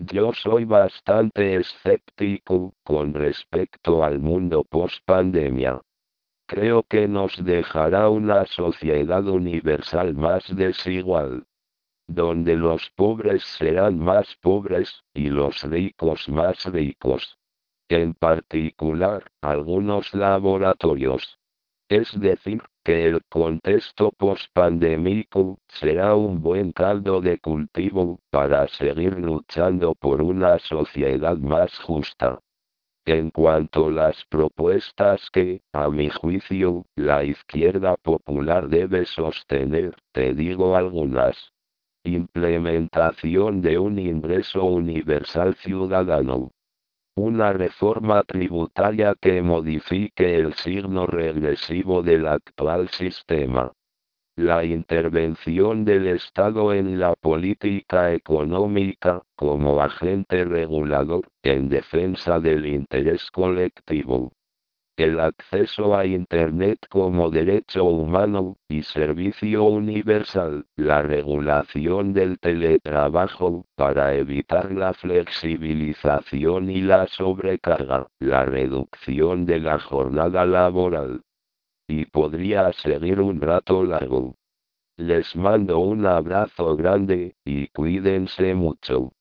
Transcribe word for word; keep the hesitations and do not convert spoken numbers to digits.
Yo soy bastante escéptico con respecto al mundo post-pandemia. Creo que nos dejará una sociedad universal más desigual, donde los pobres serán más pobres y los ricos más ricos. En particular, algunos laboratorios. Es decir, que el contexto pospandémico será un buen caldo de cultivo para seguir luchando por una sociedad más justa. En cuanto a las propuestas que, a mi juicio, la izquierda popular debe sostener, te digo algunas. Implementación de un ingreso universal ciudadano. Una reforma tributaria que modifique el signo regresivo del actual sistema. La intervención del Estado en la política económica, como agente regulador, en defensa del interés colectivo. El acceso a Internet como derecho humano y servicio universal, la regulación del teletrabajo para evitar la flexibilización y la sobrecarga, la reducción de la jornada laboral. Y podría seguir un rato largo. Les mando un abrazo grande, y cuídense mucho.